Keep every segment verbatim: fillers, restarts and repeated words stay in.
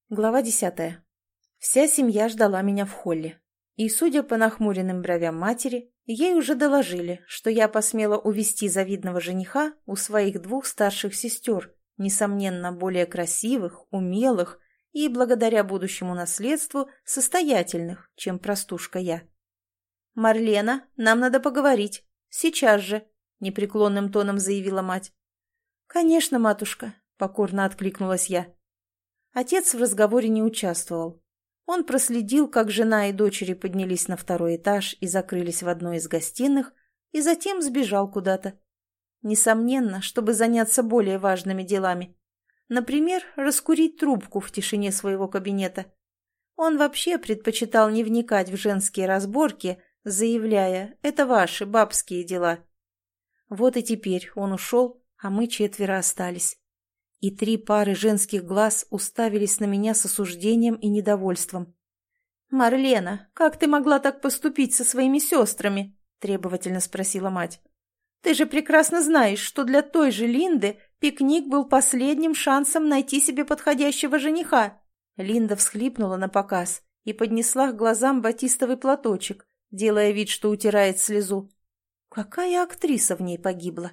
Глава десятая. Вся семья ждала меня в холле. И, судя по нахмуренным бровям матери, ей уже доложили, что я посмела увести завидного жениха у своих двух старших сестер, несомненно, более красивых, умелых и, благодаря будущему наследству, состоятельных, чем простушка я. «Марлена, нам надо поговорить. Сейчас же», — непреклонным тоном заявила мать. «Конечно, матушка», — покорно откликнулась я. Отец в разговоре не участвовал. Он проследил, как жена и дочери поднялись на второй этаж и закрылись в одной из гостиных, и затем сбежал куда-то. Несомненно, чтобы заняться более важными делами. Например, раскурить трубку в тишине своего кабинета. Он вообще предпочитал не вникать в женские разборки, заявляя: «Это ваши бабские дела». Вот и теперь он ушел, а мы четверо остались. И три пары женских глаз уставились на меня с осуждением и недовольством. «Марлена, как ты могла так поступить со своими сестрами?» – требовательно спросила мать. «Ты же прекрасно знаешь, что для той же Линды пикник был последним шансом найти себе подходящего жениха». Линда всхлипнула напоказ и поднесла к глазам батистовый платочек, делая вид, что утирает слезу. Какая актриса в ней погибла?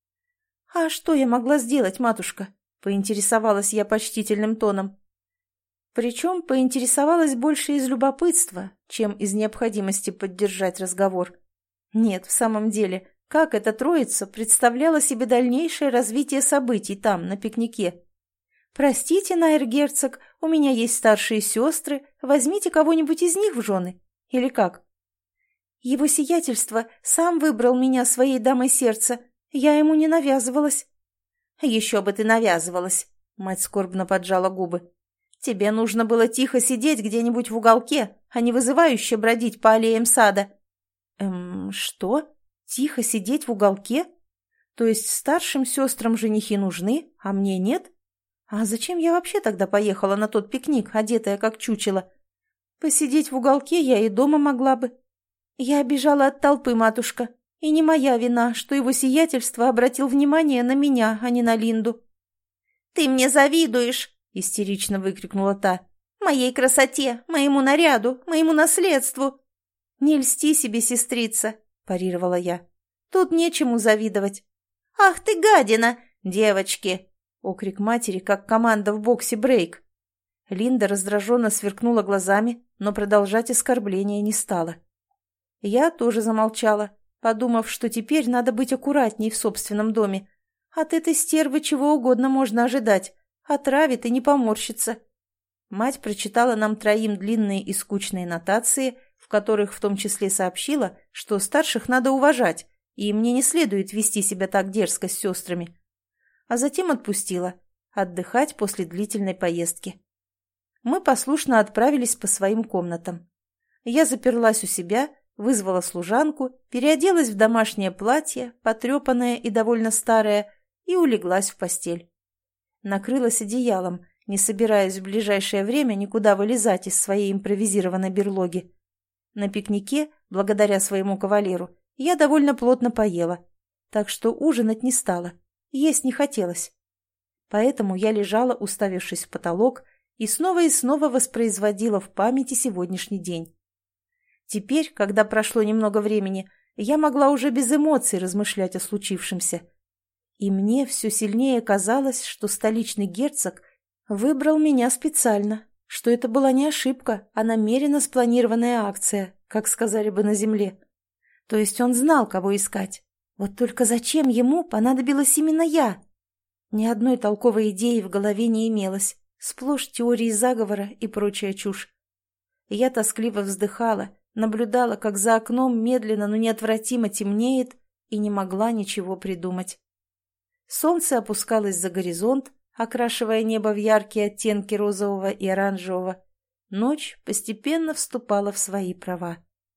«А что я могла сделать, матушка?» — поинтересовалась я почтительным тоном. Причем поинтересовалась больше из любопытства, чем из необходимости поддержать разговор. Нет, в самом деле, как эта троица представляла себе дальнейшее развитие событий там, на пикнике? «Простите, найр-герцог, у меня есть старшие сестры, возьмите кого-нибудь из них в жены». Или как? «Его сиятельство сам выбрал меня своей дамой сердца, я ему не навязывалась». «Еще бы ты навязывалась», — мать скорбно поджала губы. «Тебе нужно было тихо сидеть где-нибудь в уголке, а не вызывающе бродить по аллеям сада». «Эм, что? Тихо сидеть в уголке? То есть старшим сестрам женихи нужны, а мне нет? А зачем я вообще тогда поехала на тот пикник, одетая как чучело? Посидеть в уголке я и дома могла бы». «Я бежала от толпы, матушка. И не моя вина, что его сиятельство обратил внимание на меня, а не на Линду». «Ты мне завидуешь!» — истерично выкрикнула та. «Моей красоте, моему наряду, моему наследству!» «Не льсти себе, сестрица!» — парировала я. «Тут нечему завидовать». «Ах ты гадина! Девочки!» — окрик матери, как команда в боксе брейк. Линда раздраженно сверкнула глазами, но продолжать оскорбление не стала. Я тоже замолчала, подумав, что теперь надо быть аккуратней в собственном доме. От этой стервы чего угодно можно ожидать. Отравит и не поморщится. Мать прочитала нам троим длинные и скучные нотации, в которых в том числе сообщила, что старших надо уважать, и мне не следует вести себя так дерзко с сестрами. А затем отпустила, отдыхать после длительной поездки. Мы послушно отправились по своим комнатам. Я заперлась у себя, вызвала служанку, переоделась в домашнее платье, потрепанное и довольно старое, и улеглась в постель. Накрылась одеялом, не собираясь в ближайшее время никуда вылезать из своей импровизированной берлоги. На пикнике, благодаря своему кавалеру, я довольно плотно поела, так что ужинать не стала, есть не хотелось. Поэтому я лежала, уставившись в потолок, и снова и снова воспроизводила в памяти сегодняшний день. Теперь, когда прошло немного времени, я могла уже без эмоций размышлять о случившемся. И мне все сильнее казалось, что столичный герцог выбрал меня специально, что это была не ошибка, а намеренно спланированная акция, как сказали бы на земле. То есть он знал, кого искать. Вот только зачем ему понадобилась именно я? Ни одной толковой идеи в голове не имелось, сплошь теории заговора и прочая чушь. Я тоскливо вздыхала, наблюдала, как за окном медленно, но неотвратимо темнеет, и не могла ничего придумать. Солнце опускалось за горизонт, окрашивая небо в яркие оттенки розового и оранжевого. Ночь постепенно вступала в свои права.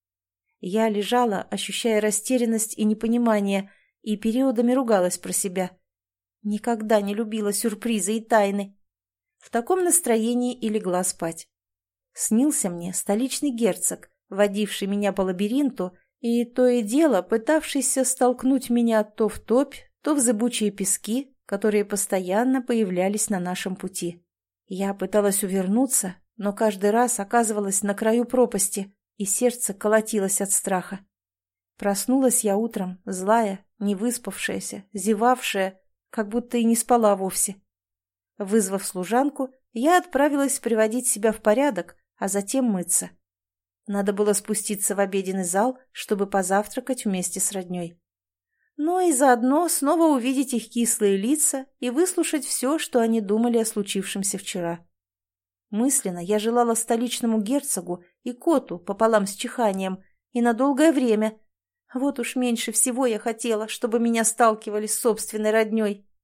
Я лежала, ощущая растерянность и непонимание, и периодами ругалась про себя. Никогда не любила сюрпризы и тайны. В таком настроении и легла спать. Снился мне столичный герцог, водивший меня по лабиринту и то и дело пытавшийся столкнуть меня то в топь, то в зыбучие пески, которые постоянно появлялись на нашем пути. Я пыталась увернуться, но каждый раз оказывалась на краю пропасти, и сердце колотилось от страха. Проснулась я утром, злая, невыспавшаяся, зевавшая, как будто и не спала вовсе. Вызвав служанку, я отправилась приводить себя в порядок, а затем мыться. Надо было спуститься в обеденный зал, чтобы позавтракать вместе с родней. Но и заодно снова увидеть их кислые лица и выслушать все, что они думали о случившемся вчера. Мысленно я желала столичному герцогу и коту пополам с чиханием и на долгое время. Вот уж меньше всего я хотела, чтобы меня сталкивали с собственной родней.